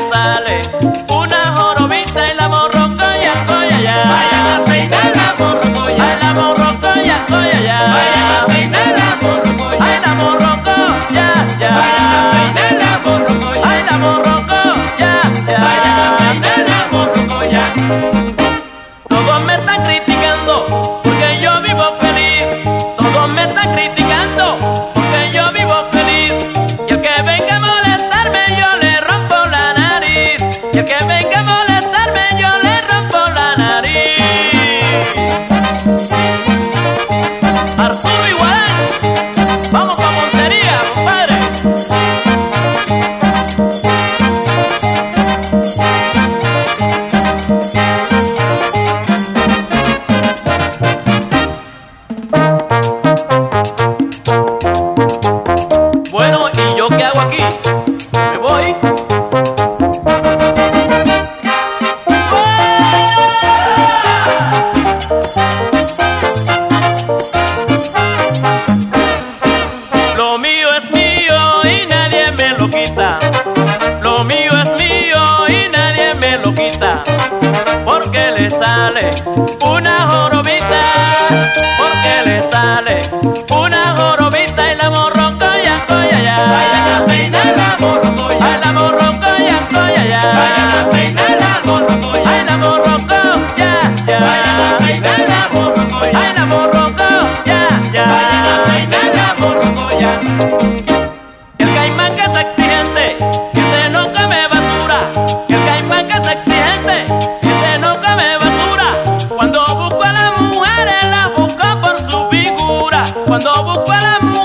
sale una jorobita y la morrocoya, coya ya. Vayan a peinar la morrocoya. Ay, la morrocoya, coya ya. Vayan a peinar la morrocoya. Ay, la morrocoya, ya. Vayan a peinar la morrocoya. Ay, la morrocoya, ya. Vayan a peinar la morrocoya. Todos me están criticando porque yo vivo feliz. Todos me están criticando porque yo vivo feliz. Y el que venga a molestarme yo le rompo la nariz. Y el que venga a molestarme yo le rompo la nariz. Arturo Igual, vamos pa' Montería, compadre. Bueno, ¿y yo qué hago aquí? Me voy. Lo mío es mío y nadie me lo quita. Lo mío es mío y nadie me lo quita. Porque le sale una jorobita. Porque le sale una jorobita y la morrocoya, coya ya. Vayan a peinar la morrocoya. Ay, la morrocoya, coya ya. Vayan a peinar la morrocoya. Ay, la morrocoya, ya. Vayan a peinar la morrocoya. Ay, la morrocoya, ya. Vayan a peinar la morrocoya. El caimán que es exigente, que se no come basura. El caimán que es exigente, que se no come basura. Cuando busco a las mujeres, las busco por su figura. Cuando busco a las mujeres,